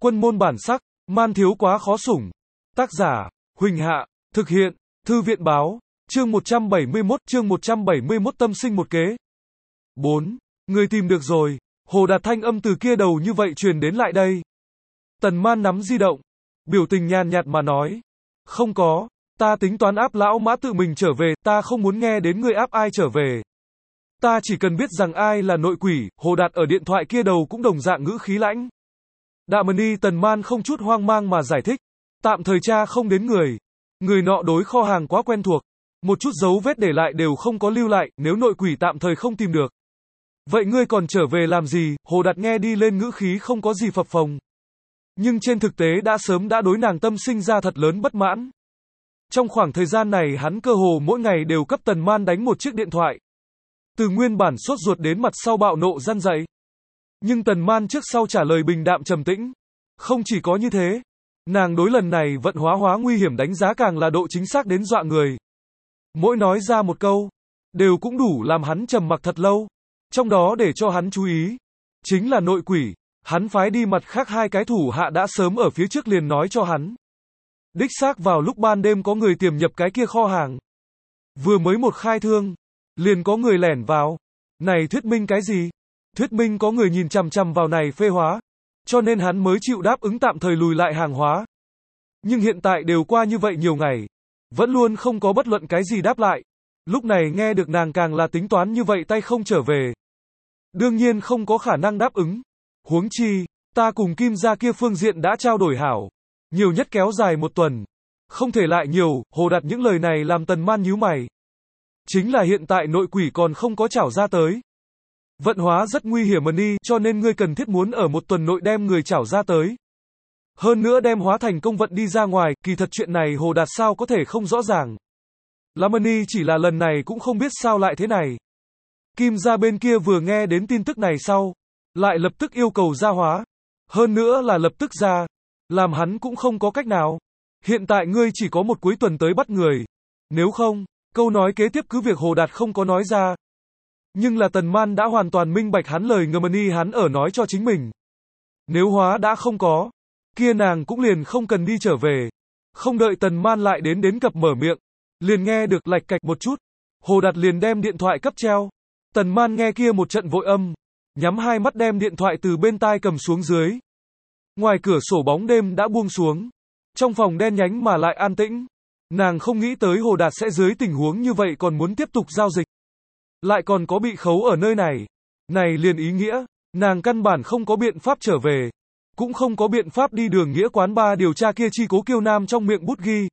Quân môn bản sắc, man thiếu quá khó sủng. Tác giả, Huỳnh Hạ, thực hiện, Thư viện báo, chương 171 tâm sinh một kế. 4. Người tìm được rồi, Hồ Đạt thanh âm từ kia đầu như vậy truyền đến lại đây. Tần Man nắm di động, biểu tình nhàn nhạt mà nói. Không có, ta tính toán áp lão Mã tự mình trở về, ta không muốn nghe đến ngươi áp ai trở về. Ta chỉ cần biết rằng ai là nội quỷ. Hồ Đạt ở điện thoại kia đầu cũng đồng dạng ngữ khí lãnh. Đạm Mani Tần Man không chút hoang mang mà giải thích. Tạm thời tra không đến người. Người nọ đối kho hàng quá quen thuộc. Một chút dấu vết để lại đều không có lưu lại, nếu nội quỷ tạm thời không tìm được. Vậy ngươi còn trở về làm gì? Hồ Đạt nghe đi lên ngữ khí không có gì phập phồng. Nhưng trên thực tế đã sớm đã đối nàng tâm sinh ra thật lớn bất mãn. Trong khoảng thời gian này hắn cơ hồ mỗi ngày đều cấp Tần Man đánh một chiếc điện thoại. Từ nguyên bản sốt ruột đến mặt sau bạo nộ răn dậy. Nhưng Tần Man trước sau trả lời bình đạm trầm tĩnh. Không chỉ có như thế, nàng đối lần này vận hóa nguy hiểm đánh giá càng là độ chính xác đến dọa người. Mỗi nói ra một câu, đều cũng đủ làm hắn trầm mặc thật lâu. Trong đó để cho hắn chú ý, chính là nội quỷ. Hắn phái đi mặt khác hai cái thủ hạ đã sớm ở phía trước liền nói cho hắn. Đích xác vào lúc ban đêm có người tiềm nhập cái kia kho hàng. Vừa mới một khai thương, liền có người lẻn vào. Này thuyết minh cái gì? Thuyết minh có người nhìn chằm chằm vào này phê hóa. Cho nên hắn mới chịu đáp ứng tạm thời lùi lại hàng hóa. Nhưng hiện tại đều qua như vậy nhiều ngày, vẫn luôn không có bất luận cái gì đáp lại. Lúc này nghe được nàng càng là tính toán như vậy tay không trở về. Đương nhiên không có khả năng đáp ứng. Huống chi, ta cùng Kim gia kia phương diện đã trao đổi hảo. Nhiều nhất kéo dài một tuần. Không thể lại nhiều. Hồ Đạt những lời này làm Tần Man nhíu mày. Chính là hiện tại nội quỷ còn không có trảo ra tới. Vận hóa rất nguy hiểm Mani, cho nên ngươi cần thiết muốn ở một tuần nội đem người trảo ra tới. Hơn nữa đem hóa thành công vận đi ra ngoài, kỳ thật chuyện này Hồ Đạt sao có thể không rõ ràng. Mani chỉ là lần này cũng không biết sao lại thế này. Kim gia bên kia vừa nghe đến tin tức này sau, lại lập tức yêu cầu ra hóa. Hơn nữa là lập tức ra. Làm hắn cũng không có cách nào. Hiện tại ngươi chỉ có một cuối tuần tới bắt người. Nếu không, câu nói kế tiếp cứ việc Hồ Đạt không có nói ra. Nhưng là Tần Man đã hoàn toàn minh bạch hắn lời Mani hắn ở nói cho chính mình. Nếu hóa đã không có, kia nàng cũng liền không cần đi trở về. Không đợi Tần Man lại đến cập mở miệng, liền nghe được lạch cạch một chút. Hồ Đạt liền đem điện thoại cấp treo. Tần Man nghe kia một trận vội âm, nhắm hai mắt đem điện thoại từ bên tai cầm xuống dưới. Ngoài cửa sổ bóng đêm đã buông xuống. Trong phòng đen nhánh mà lại an tĩnh. Nàng không nghĩ tới Hồ Đạt sẽ dưới tình huống như vậy còn muốn tiếp tục giao dịch. Lại còn có bị khấu ở nơi này. Này liền ý nghĩa, nàng căn bản không có biện pháp trở về. Cũng không có biện pháp đi đường nghĩa quán ba điều tra kia chi Cố Kiêu Nam trong miệng bút ghi.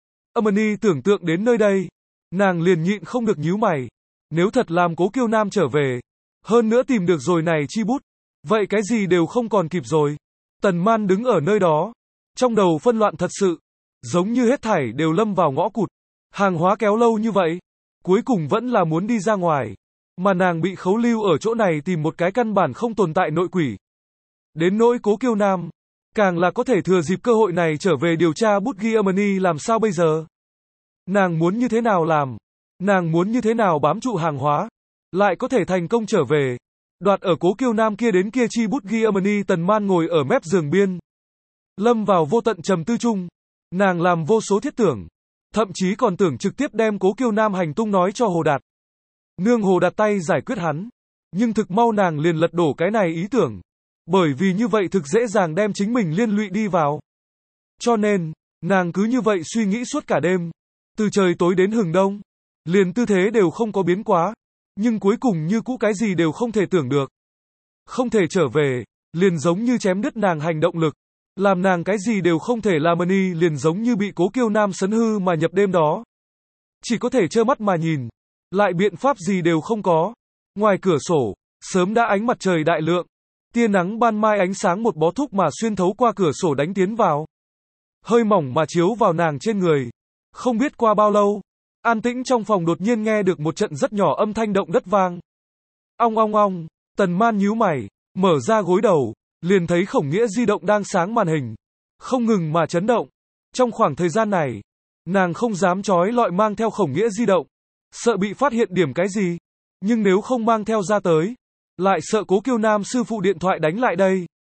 Mani tưởng tượng đến nơi đây. Nàng liền nhịn không được nhíu mày. Nếu thật làm Cố Kiêu Nam trở về. Hơn nữa tìm được rồi này chi bút. Vậy cái gì đều không còn kịp rồi. Tần Man đứng ở nơi đó. Trong đầu phân loạn thật sự. Giống như hết thảy đều lâm vào ngõ cụt. Hàng hóa kéo lâu như vậy. Cuối cùng vẫn là muốn đi ra ngoài. Mà nàng bị khấu lưu ở chỗ này tìm một cái căn bản không tồn tại nội quỷ. Đến nỗi Cố Kiêu Nam. Càng là có thể thừa dịp cơ hội này trở về điều tra bút ghi Mani làm sao bây giờ. Nàng muốn như thế nào làm. Nàng muốn như thế nào bám trụ hàng hóa. Lại có thể thành công trở về. Đoạt ở Cố Kiêu Nam kia đến kia chi bút ghi Mani. Tần Man ngồi ở mép giường biên. Lâm vào vô tận trầm tư chung. Nàng làm vô số thiết tưởng. Thậm chí còn tưởng trực tiếp đem Cố Kiêu Nam hành tung nói cho Hồ Đạt. Nương Hồ Đạt tay giải quyết hắn. Nhưng thực mau nàng liền lật đổ cái này ý tưởng. Bởi vì như vậy thực dễ dàng đem chính mình liên lụy đi vào. Cho nên, nàng cứ như vậy suy nghĩ suốt cả đêm. Từ trời tối đến hừng đông. Liền tư thế đều không có biến quá. Nhưng cuối cùng như cũ cái gì đều không thể tưởng được. Không thể trở về. Liền giống như chém đứt nàng hành động lực. Làm nàng cái gì đều không thể làm Mani liền giống như bị Cố Kiêu Nam sấn hư mà nhập đêm đó. Chỉ có thể trơ mắt mà nhìn. Lại biện pháp gì đều không có. Ngoài cửa sổ, sớm đã ánh mặt trời đại lượng. Tia nắng ban mai ánh sáng một bó thúc mà xuyên thấu qua cửa sổ đánh tiến vào. Hơi mỏng mà chiếu vào nàng trên người. Không biết qua bao lâu, an tĩnh trong phòng đột nhiên nghe được một trận rất nhỏ âm thanh động đất vang. Ong ong ong, Tần Man nhíu mày, mở ra gối đầu. Liền thấy Khổng Nghĩa di động đang sáng màn hình. Không ngừng mà chấn động. Trong khoảng thời gian này, nàng không dám chói lọi mang theo Khổng Nghĩa di động. Sợ bị phát hiện điểm cái gì. Nhưng nếu không mang theo ra tới, lại sợ Cố Kiêu Nam sư phụ điện thoại đánh lại đây.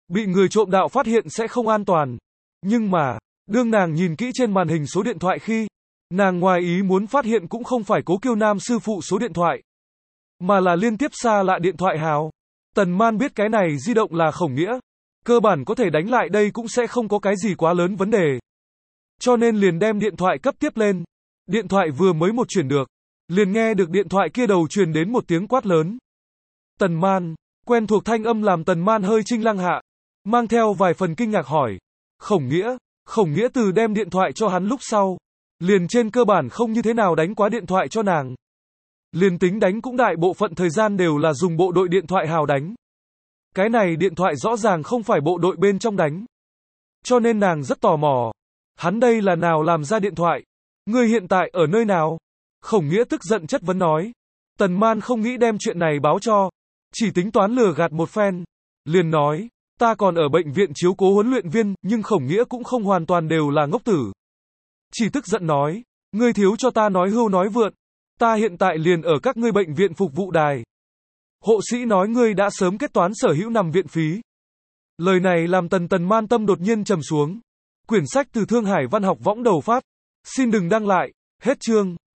Bị người trộm đạo phát hiện sẽ không an toàn. Nhưng mà, đương nàng nhìn kỹ trên màn hình số điện thoại khi, nàng ngoài ý muốn phát hiện cũng không phải Cố Kiêu Nam sư phụ số điện thoại, mà là liên tiếp xa lạ điện thoại hào. Tần Man biết cái này di động là Khổng Nghĩa, cơ bản có thể đánh lại đây cũng sẽ không có cái gì quá lớn vấn đề. Cho nên liền đem điện thoại cấp tiếp lên. Điện thoại vừa mới một chuyển được, liền nghe được điện thoại kia đầu truyền đến một tiếng quát lớn. Tần Man, quen thuộc thanh âm làm Tần Man hơi chinh lăng hạ, mang theo vài phần kinh ngạc hỏi. Khổng Nghĩa từ đem điện thoại cho hắn lúc sau, liền trên cơ bản không như thế nào đánh quá điện thoại cho nàng. Liền tính đánh cũng đại bộ phận thời gian đều là dùng bộ đội điện thoại hào đánh. Cái này điện thoại rõ ràng không phải bộ đội bên trong đánh. Cho nên nàng rất tò mò. Hắn đây là nào làm ra điện thoại? Ngươi hiện tại ở nơi nào? Khổng Nghĩa tức giận chất vấn nói. Tần Man không nghĩ đem chuyện này báo cho, chỉ tính toán lừa gạt một phen. Liền nói, ta còn ở bệnh viện chiếu cố huấn luyện viên, nhưng Khổng Nghĩa cũng không hoàn toàn đều là ngốc tử. Chỉ tức giận nói, ngươi thiếu cho ta nói hưu nói vượn. Ta hiện tại liền ở các ngươi bệnh viện phục vụ đài. Hộ sĩ nói ngươi đã sớm kết toán sở hữu nằm viện phí. Lời này làm Tần Man tâm đột nhiên trầm xuống. Quyển sách từ Thương Hải Văn học võng đầu phát. Xin đừng đăng lại. Hết chương.